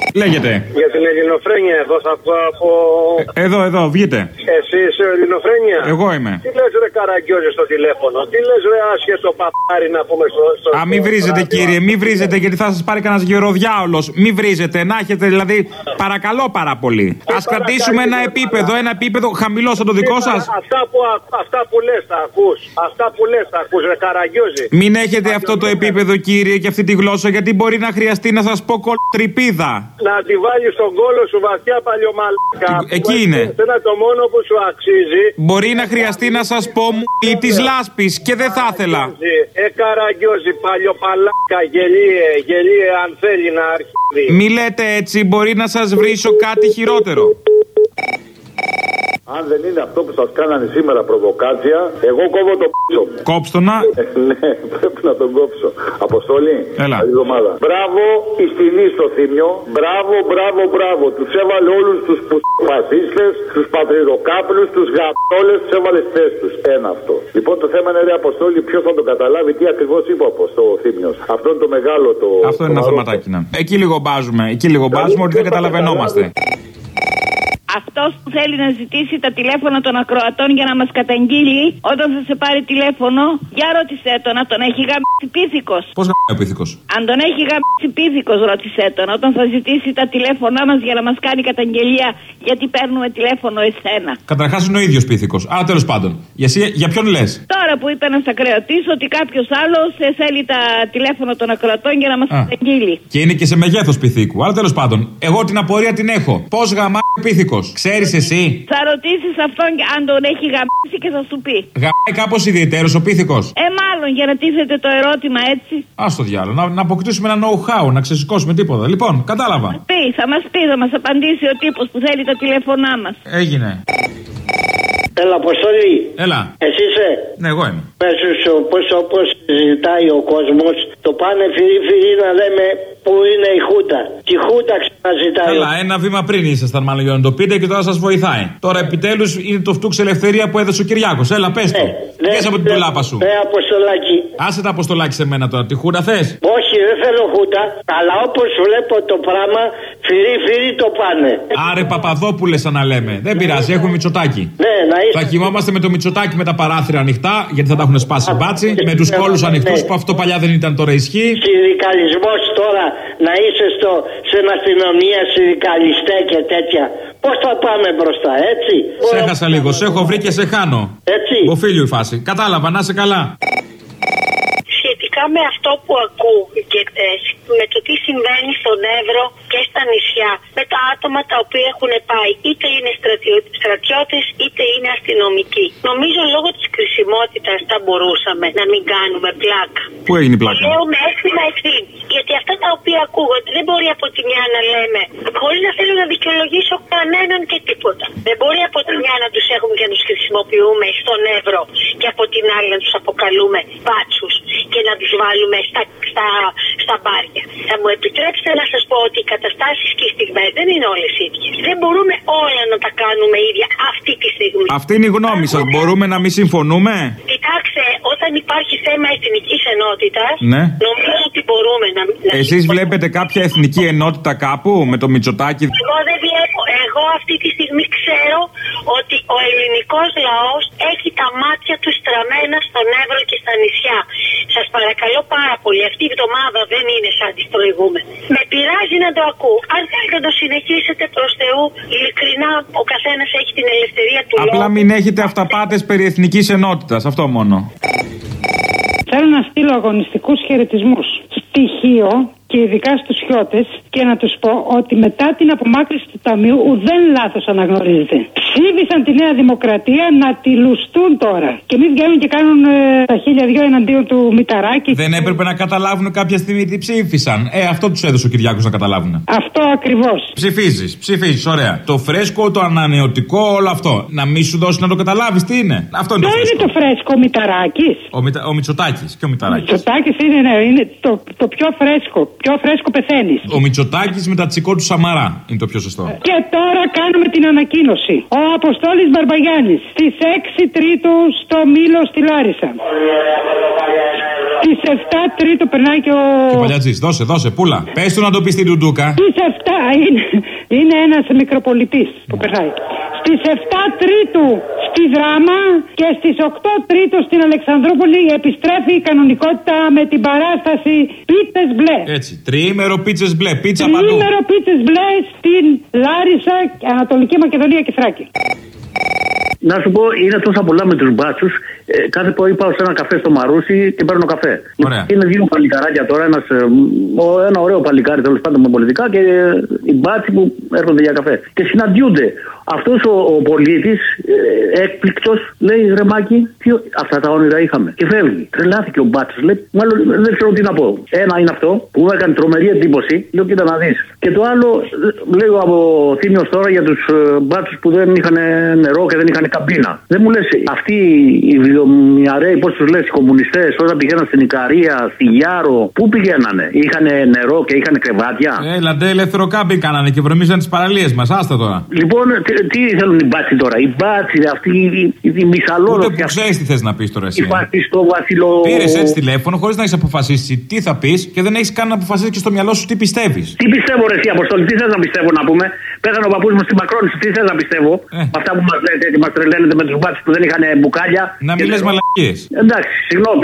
Λέγεται. Για την ελληνοφρένεια, εδώ θα πω από. Εδώ, βγείτε. Εσύ είσαι ελληνοφρένεια. Εγώ είμαι. Τι λες ρε Καραγκιόζη στο τηλέφωνο, τι λες ρε άσχετο παπάρι να πούμε στο. Α, μη βρίζετε κύριε, μη βρίζετε γιατί θα σας πάρει κανένας γεροδιάολος. Μη βρίζετε, να έχετε δηλαδή, παρακαλώ πάρα πολύ. Ας κρατήσουμε ένα επίπεδο χαμηλό σαν το δικό σας. Αυτά που λες τα ακούς. Αυτά που λες τα ακούς ρε Καραγκιόζη. Μην έχετε αυτό το επίπεδο κύριε και αυτή τη γλώσσα γιατί μπορεί να χρειαστεί να σας πω κολοτρυπίδα. Να τη βάλεις στον κόλο σου βαθιά παλιωμαλάκα. Εκεί είναι. Είναι το μόνο που σου αξίζει. Μπορεί να χρειαστεί να σας πω ή της λάσπης και δεν θα ήθελα. Καραγκιόζη παλιοπαλάκα γελίε αν θέλει να αρχίσει. Μη λέτε έτσι, μπορεί να σας βρίσω κάτι χειρότερο. Αν δεν είναι αυτό που σας κάνανε σήμερα προβοκάτσια, εγώ κόβω το πίσω μου. Κόψτονα. Ναι, πρέπει να τον κόψω. Αποστολή. Έλα. Καλή εβδομάδα. Μπράβο η σκηνή στο Θήμιο. Μπράβο. Τους έβαλε όλους τους φασίστες, τους πατριδοκάπλους, τους γατόλες, τους έβαλε στις θέσεις τους. Ένα αυτό. Λοιπόν το θέμα είναι ρε Αποστόλη, ποιος θα το καταλάβει, τι ακριβώς είπε ο Θήμιος. Αυτό είναι το μεγάλο το. Αυτό είναι ένα θεματάκι να. Εκεί λίγο μπάζουμε ότι δεν καταλαβαίνόμαστε. Αυτός που θέλει να ζητήσει τα τηλέφωνα των ακροατών για να μας καταγγείλει, όταν θα σε πάρει τηλέφωνο, για ρώτησέ τον, να τον έχει γαμίσει πίθηκος. Πώς γαμίσει πίθηκος? Αν τον έχει γαμίσει πίθηκος, ρώτησέ τον, όταν θα ζητήσει τα τηλέφωνά μας για να μας κάνει καταγγελία, γιατί παίρνουμε τηλέφωνο εσένα. Καταρχάς είναι ο ίδιος πίθηκος. Α, τέλος πάντων. Για ποιον λες? Τώρα που είπε ένας ακροατής ότι κάποιος άλλος θέλει τα τηλέφωνα των ακροατών για να μας καταγγείλει. Και είναι και σε μεγέθος πυθίκου. Αλλά τέλος πάντων, εγώ την απορία την έχω. Πώς γαμάει πίθηκος? Ξέρεις εσύ? Θα ρωτήσεις αυτόν αν τον έχει γαμίσει και θα σου πει. Γαμάει κάπως ιδιαίτερος ο πίθηκος? Μάλλον για να τίθεται το ερώτημα έτσι. Ας το διάλογο, να αποκτήσουμε ένα know-how, να ξεσηκώσουμε τίποτα. Λοιπόν, κατάλαβα. Θα μας απαντήσει ο τύπος που θέλει τα τηλέφωνά μας. Έγινε. Έλα, Αποστολή. Έλα. Εσύ είσαι? Ναι, εγώ είμαι. Πες σου όπως ζητάει ο κόσμος, το πάνε φιλί να λέμε που είναι η Χούντα. Τη Χούντα ξαναζητάει. Καλά, ένα βήμα πριν ήσασταν μάλλον για να το πείτε και τώρα σας βοηθάει. Τώρα επιτέλους είναι το φτούξ ελευθερία που έδωσε ο Κυριάκος. Έλα, πες του. Βγες από την τουλάπα σου. Αποστολάκι. Άσε τα Αποστολάκι σε μένα τώρα. Τη Χούντα θες? Όχι, δεν θέλω Χούντα. Αλλά όπως βλέπω το πράγμα, φιλί το πάνε. Άρε Παπαδόπουλε, σαν να λέμε. Δεν πειράζει, έχουμε Μητσοτάκι. Ναι, να είσαι. Θα κοιμόμαστε με το Μητσοτάκι με τα παράθυρα ανοιχτά, γιατί θα τα έχουν σπάσει μπάτσι. Με τους κόλους ανοιχτούς που αυτό παλιά δεν ήταν, τώρα ισχύει. Συνδικαλισμός τώρα, να είσαι στην αστυνομία, συνδικαλιστέ και τέτοια. Πώς θα πάμε μπροστά, έτσι? Σε έχασα λίγο, σε έχω βρει και σε χάνω. Έτσι. Οφείλιο η φάση. Κατάλαβα, να είσαι καλά. Σχετικά με αυτό που ακούγεται, με το τι συμβαίνει στον Εύρο και στα νησιά, με τα άτομα τα οποία έχουν πάει, είτε είναι στρατιώτες είτε είναι αστυνομικοί. Νομίζω λόγω της κρισιμότητας θα μπορούσαμε να μην κάνουμε πλάκα. Πού έγινε η πλάκα? Λέω με αίσθημα ευθύνη. Γιατί αυτά τα οποία ακούγονται δεν μπορεί από τη μια να λέμε, χωρίς να θέλω να δικαιολογήσω κανέναν και τίποτα. Δεν μπορεί από τη μια να τους έχουμε και να τους χρησιμοποιούμε στον Εύρο και από την άλλη να τους αποκαλούμε μπάτσους και να τους βάλουμε στα μπάρια. Θα μου επιτρέψετε να σας πω ότι οι καταστάσεις και οι στιγμές δεν είναι όλες ίδιες. Δεν μπορούμε όλα να τα κάνουμε ίδια αυτή τη στιγμή. Αυτή είναι η γνώμη σας. Μπορούμε να μην συμφωνούμε? Κοιτάξτε, όταν υπάρχει θέμα εθνικής ενότητας, ναι, νομίζω ότι μπορούμε να. Εσείς βλέπετε κάποια εθνική ενότητα κάπου με το Μητσοτάκι? Εγώ δεν βλέπω. Εγώ αυτή τη στιγμή ξέρω ότι ο ελληνικός λαός έχει τα μάτια του στραμμένα στον Εύρο και στα νησιά. Σας παρακαλώ πάρα πολύ, αυτή η εβδομάδα δεν είναι σαν τις προηγούμενες. Με πειράζει να το ακούω. Αν θέλετε να το συνεχίσετε προς Θεού, ειλικρινά ο καθένας έχει την ελευθερία του λόγου. Απλά μην έχετε αυταπάτες περί εθνικής ενότητας, αυτό μόνο. Θέλω να στείλω αγωνιστικούς χαιρετισμούς. Στοιχείο και ειδικά στους χιώτες και να τους πω ότι μετά την απομάκρυνση του Ταμείου ουδέν λάθος αναγνωρίζεται. Ψήφισαν τη Νέα Δημοκρατία να τη λουστούν τώρα. Και μην βγαίνουν και κάνουν τα 1002 εναντίον του Μηταράκη. Δεν έπρεπε να καταλάβουν κάποια στιγμή τι ψήφισαν? Αυτό τους έδωσε ο Κυριάκος να καταλάβουν. Αυτό ακριβώς. Ψηφίζεις, ωραία. Το φρέσκο, το ανανεωτικό, όλο αυτό. Να μην σου δώσει να το καταλάβεις τι είναι? Αυτό είναι το φρέσκο. Ποιο είναι το φρέσκο, ο Μηταράκης? Ο Μητσοτάκης και ο Μηταράκης. Ο Μητσοτάκης είναι το πιο φρέσκο. Πιο φρέσκο πεθαίνεις. Ο Μητσοτάκης με τα τσικό του Σαμαρά είναι το πιο σωστό. Και τώρα κάνουμε την ανακοίνωση. Ο Αποστόλης Μπαρμπαγιάννης στις 6 Τρίτου στο Μήλο στη Λάρισα. Στις 7 Τρίτου περνάει και ο. Και ο Παλιατζής, δώσε, πούλα. Πες του να το πει στην Ντουντούκα. Στις 7 είναι ένας μικροπολιτής που περνάει. Στις 7 Τρίτου στη Δράμα και στις 8 Τρίτου στην Αλεξανδρούπολη επιστρέφει η κανονικότητα με την παράσταση Πίτσες Μπλε. Έτσι, τριήμερο Πίτσες Μπλε, πίτσα παντού. Τριήμερο Πίτσες Μπλε στην Λάρισα, Ανατολική Μακεδονία και Θράκη. Να σου πω, είναι τόσα πολλά με τους μπάτσους. Κάθε πρωί πάω σε ένα καφέ στο Μαρούσι και παίρνω καφέ. Ωραία. Είναι δύο παλικαράκια τώρα, ένα ωραίο παλικάρι τέλος πάντων με πολιτικά και οι μπάτσοι που έρχονται για καφέ. Και συναντιούνται. Αυτός ο πολίτης, έκπληκτος, λέει ρε Μάκη, αυτά τα όνειρα είχαμε. Και φεύγει. Τρελάθηκε ο μπάτσος, λέει, μάλλον δεν ξέρω τι να πω. Ένα είναι αυτό που μου έκανε τρομερή εντύπωση. Λέω, κοίτα να δεις. Και το άλλο, λέω από Θήμιος τώρα για τους μπάτσους που δεν είχαν νερό και δεν είχαν καμπίνα. Δεν μου λες, αυτοί οι βιομηαρέοι, πώς τους λες, οι κομμουνιστές, όταν πηγαίναν στην Ικαρία, στη Γιάρο, πού πηγαίνανε? Είχαν νερό και είχαν κρεβάτια. Λαντέ, ελεύθερο κάμπινγκ κάνανε και βρωμίζαν τις παραλίες μας. Άστα τώρα. Λοιπόν, τι θέλουν οι μπάτσοι τώρα? Οι μπάτσοι, αυτοί οι μισαλόδοξοι. Ούτε που ξέρεις τι θες να πεις τώρα εσύ. Πήρες έτσι τηλέφωνο χωρίς να έχεις αποφασίσει τι θα πεις και δεν έχεις καν να αποφασίσεις και στο μυαλό σου τι πιστεύεις. Τι πιστεύω, ρε εσύ, Αποστόλη, τι θες να πιστεύω να πούμε? Πέθανε ο παππούς μου στην Μακρόνηση, τι θες να πιστεύω? Αυτά που μας λέτε, ότι μας τρελαίνετε με τους μπάτσους που δεν είχαν μπουκάλια. Να μην λες μαλακίες. Εντάξει, συγγνώμη.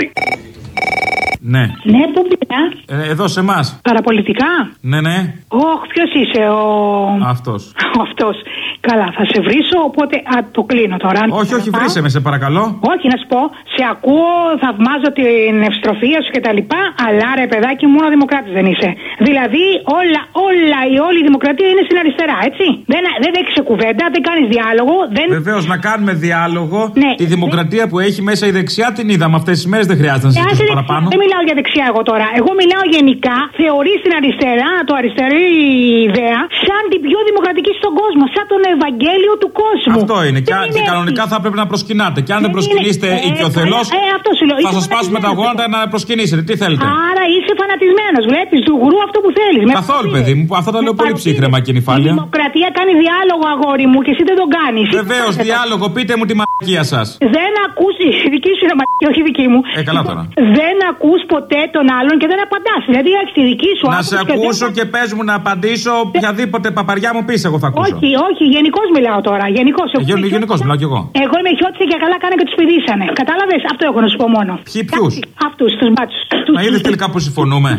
Ναι. Ναι, πού πια. Εδώ σε εμάς. Παραπολιτικά. Ναι. Όχ, ποιος είσαι Αυτός. Αυτός. Καλά, θα σε βρίσω, οπότε το κλείνω τώρα. Όχι, βρήσε με, σε παρακαλώ. Όχι, να σου πω, σε ακούω, θαυμάζω την ευστροφία σου κτλ. Αλλά ρε παιδάκι μου, μόνο δημοκράτης δεν είσαι. Δηλαδή, όλη η δημοκρατία είναι στην αριστερά, έτσι. Δεν δέχεσαι κουβέντα, δεν κάνεις διάλογο. Βεβαίως, να κάνουμε διάλογο. Ναι, τη δημοκρατία που έχει μέσα η δεξιά την είδαμε αυτές τις μέρες, δεν χρειάζεται να συζητήσουμε παραπάνω. Δεν μιλάω για δεξιά εγώ τώρα. Εγώ μιλάω γενικά. Θεωρείς την αριστερά, το αριστερή ιδέα, σαν την πιο δημοκρατική στον κόσμο. Σαν τον Ευαγγέλιο του κόσμου. Αυτό είναι. Και κανονικά θα πρέπει να προσκυνάτε. Και αν δεν προσκυνήσετε οικειοθελώς, θα σας σπάσουμε τα γόνατα να προσκυνήσετε. Τι θέλετε? Άρα είσαι φανατισμένος. Βλέπεις του γουρού αυτό που θέλεις. Καθόλου, παιδί μου. Αυτό τα λέω πολύ ψύχρεμα και νυφάλια. Η δημοκρατία κάνει διάλογο, αγόρι μου, και εσύ δεν τον κάνεις. Βεβαίως, διάλογο. Πείτε μου τη μαλακία σας. Δεν ακούσει. Η δική σου είναι μαλακία, όχι η δική μου. Καλά τώρα. Δεν ακούς ποτέ τον άλλον και δεν απαντάς. Δηλαδή έχεις τη δική σου. Να σε ακούσω και πες μου να απαντήσω οποιαδήποτε παπαριά μου πεις, εγώ θα ακούσω. Όχι, γενικώς μιλάω τώρα. Γενικώς μιλάω κι εγώ. Εγώ είμαι χιώτησα και καλά κάνα και τους πηδήσανε. Κατάλαβες, αυτό έχω να σου πω μόνο. Ποιους? Αυτούς, τους μπάτσους. Μα είδες τελικά που συμφωνούμε.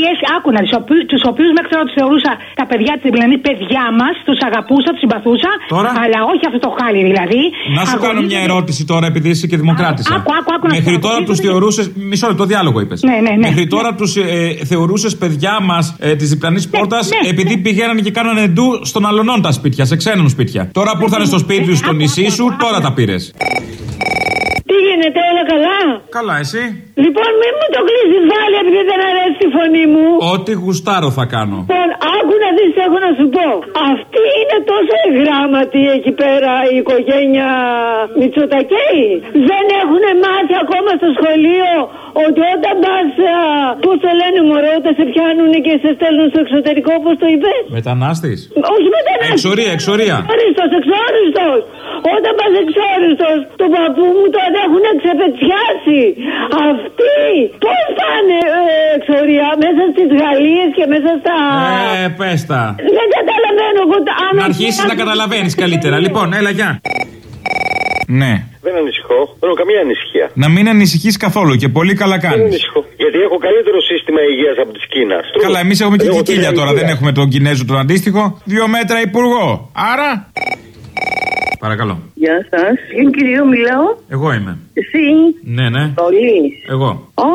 Τους οποίους μέχρι τώρα τους θεωρούσα τα παιδιά της, δηλαδή παιδιά μας, τους αγαπούσα, τους συμπαθούσα. Τώρα? Αλλά όχι αυτό το χάλι δηλαδή. Να σου κάνω μια ερώτηση τώρα, επειδή είσαι και δημοκράτησα. Μέχρι τώρα τους θεωρούσες. Μισό λεπτό, διάλογο είπες. Ναι. Μέχρι τώρα τους θεωρούσες παιδιά μας της διπλανής πόρτας επειδή πηγαίνανε και κάνανε ντου στον αλωνών τα σπίτια, σε ξένων σπίτια. Τώρα που ήρθανε στο σπίτι σου, στο νησί σου, τώρα τα πήρες. Τι γίνεται, όλα καλά? Καλά, εσύ? Λοιπόν, μην μου το κλείσεις πάλι επειδή δεν αρέσει η φωνή μου. Ό,τι γουστάρω θα κάνω. Λοιπόν, άκου να δεις τι έχω να σου πω. Αυτή είναι τόσο εγγράμματη εκεί πέρα η οικογένεια Μητσοτακέη. Δεν έχουν μάθει ακόμα στο σχολείο ότι όταν πας, πώς το λένε μωρέ, όταν σε πιάνουν και σε στέλνουν στο εξωτερικό, πώς το είπες? Μετανάστης. Όχι μετανάστης. Εξορία. Εξόριστος. Όταν πας εξόριστος, το παππού μου τον έχουν ξεπετσιάσει. Αυτοί πώς πάνε εξορία, μέσα στις Γαλλίες και μέσα στα... πες τα. Δεν καταλαβαίνω εγώ. Να αρχίσεις να καταλαβαίνεις καλύτερα. Λοιπόν, έλα, γεια. Ναι. Δεν ανησυχώ. Δεν έχω καμία ανησυχία. Να μην ανησυχείς καθόλου και πολύ καλά κάνεις. Δεν ανησυχώ. Γιατί έχω καλύτερο σύστημα υγείας από της Κίνας. Καλά, εμείς έχουμε και κικίλια τώρα. Δεν έχουμε τον Κινέζο τον αντίστοιχο. 2 μέτρα υπουργό. Άρα. Παρακαλώ. Γεια σας. Είναι κυρίω μιλάω. Εγώ είμαι. Εσύ. Ναι. Πολύ. Εγώ.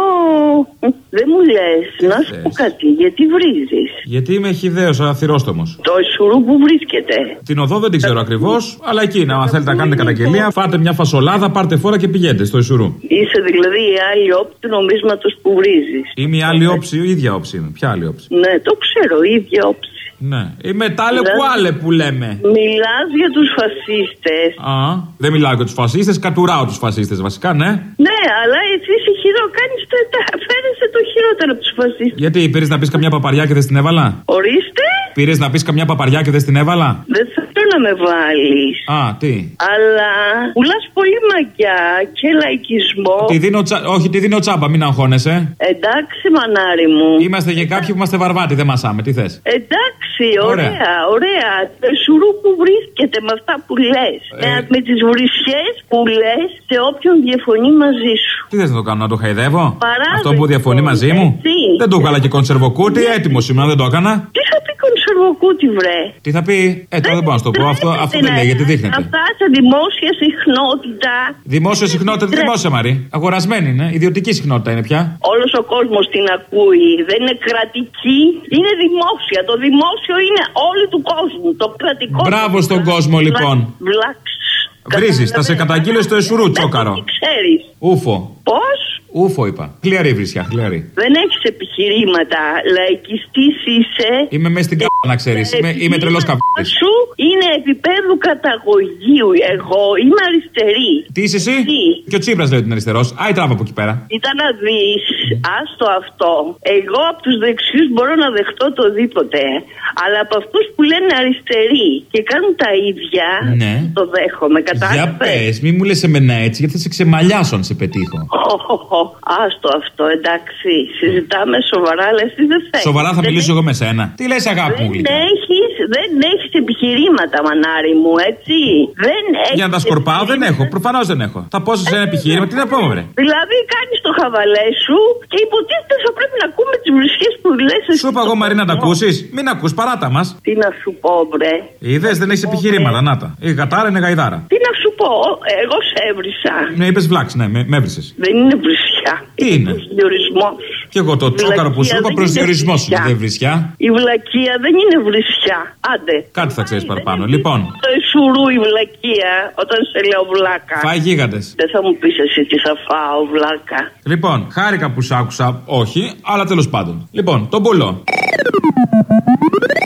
Δεν μου λες. Να σου πω κάτι. Γιατί βρίζεις? Γιατί είμαι χυδαίος αθυρόστομος. Το Ισουρού που βρίσκεται? Την οδό δεν την ξέρω ακριβώς, αλλά εκεί αν θέλετε να κάνετε καταγγελία, φάτε μια φασολάδα, πάρτε φόρα και πηγαίνετε στο Ισουρού. Είσαι δηλαδή η άλλη όψη του νομίσματος που βρίζεις. Είμαι η άλλη όψη, η ίδια όψη είμαι. Ποια άλλη όψη? Ναι, το ξέρω, η ίδια όψη. Ναι. Είμαι τάλε που άλλε που λέμε. Μιλάς για τους φασίστες. Δεν μιλάω για τους φασίστες, κατουράω τους φασίστες βασικά, ναι. Ναι, αλλά εσύ είσαι φέρεσαι το χειρότερο από τους φασίστες. Γιατί πήρες να πεις καμιά παπαριά και δεν την έβαλα? Ορίστε. Πήρες να πεις καμιά παπαριά και δεν την έβαλα? Δεν θέλω να με βάλεις. Α, τι. Αλλά πουλάς πολύ μαγιά και λαϊκισμό. Όχι, τη δίνω τσάμπα, μην αγχώνεσαι. Εντάξει, μανάρι μου. Είμαστε και κάποιοι που είμαστε βαρβάτοι, δεν μασάμε, τι θες. Εντάξει, ωραία. Το σουρού που βρίσκεται με αυτά που λες. Με τις βρισιές που λες σε όποιον διαφωνεί μαζί σου. Τι θες να το κάνω, να το χαϊδεύω? Παράδειγμα, αυτό που διαφωνεί μαζί μου. Δεν το έβγαλα και κονσερβοκούτι, έτοιμο σήμερα, δεν το έκανα. Τι θα πει κονσερβοκούτι, βρε? Τι θα πει, τώρα δεν μπορώ να σου το πω. Αυτό δεν λέγεται, δείχνεται. Αυτά σε δημόσια συχνότητα. Δημόσια συχνότητα, τι δημόσια, Μαρή. Αγορασμένη είναι, ιδιωτική συχνότητα είναι πια. Όλος ο κόσμος την ακούει. Δεν είναι κρατική, είναι δημόσια. Το δημόσιο είναι όλου του κόσμου. Το κρατικό. Μπράβο στον κόσμο, λοιπόν. Βρίζεις, θα σε καταγγείλω στο Εσουρού, τσόκαρο. Ξέρεις. Ούφο. Πώς? Ούφο είπα. Χλιαρή βρισιά, χλιαρή. Δεν έχεις επιχειρήματα. Λαϊκιστής είσαι. Είμαι μέσα στην κάπα, να ξέρεις. Είμαι τρελός καπνής. Σου είναι επίπεδου καταγωγείου. Εγώ είμαι αριστερή. Τι είσαι εσύ? Και ο Τσίπρας λέει ότι είναι αριστερός. Άι τράβα από εκεί πέρα. Ήταν να δεις. Άστο αυτό. Εγώ από τους δεξιούς μπορώ να δεχτώ το οτιδήποτε. Αλλά από αυτούς που λένε αριστεροί και κάνουν τα ίδια. Ναι. Το δέχομαι. Κατάλαβες? Για πες, μη μου λες εμένα έτσι, γιατί θα σε ξεμαλιάσω αν σε πετύχω. Άστο αυτό, εντάξει. Συζητάμε σοβαρά, αλλά εσύ δεν θέλεις. Σοβαρά θα μιλήσω εγώ με σένα. Τι λες, αγάπη μου, γλυκά? Δεν έχεις επιχειρήματα, μανάρι μου, έτσι. Δεν έχεις. Για να τα σκορπάω δεν έχω. Προφανώς δεν έχω. Θα πω σε ένα επιχείρημα, τι να πω, βρε. Δηλαδή κάνεις το χαβαλέ σου και υποτίθεται θα πρέπει να ακούμε τις βρισιές που λες. Σου είπα εγώ, Μαρή, να τα ακούσεις. Μην ακούς, παράτα μας. Τι να σου πω, βρε. Είδες, δεν έχεις επιχειρήματα, να τα. Η γατάρα είναι γαϊδάρα. Τι να σου πω, εγώ σε έβρισα. Ναι, είπες βλάξ, ναι, με έβρισες. Δεν είναι βρισιά. Τι είναι? Προσδιορισμός. Κι εγώ το τσόκαρο που σου είπα προσδιορισμός είναι, δεν βρισιά. Η βλακεία δεν είναι βρισιά. Άντε. Κάτι θα ξέρεις παραπάνω. Λοιπόν. Το Εσουρού η βλακεία όταν σε λέω βλάκα. Φάει γίγαντες. Δεν θα μου πεις εσύ τι θα φάω, βλάκα. Λοιπόν, χάρηκα που σ' άκουσα. Όχι, αλλά τέλος πάντων. Λοιπόν, τον πουλώ.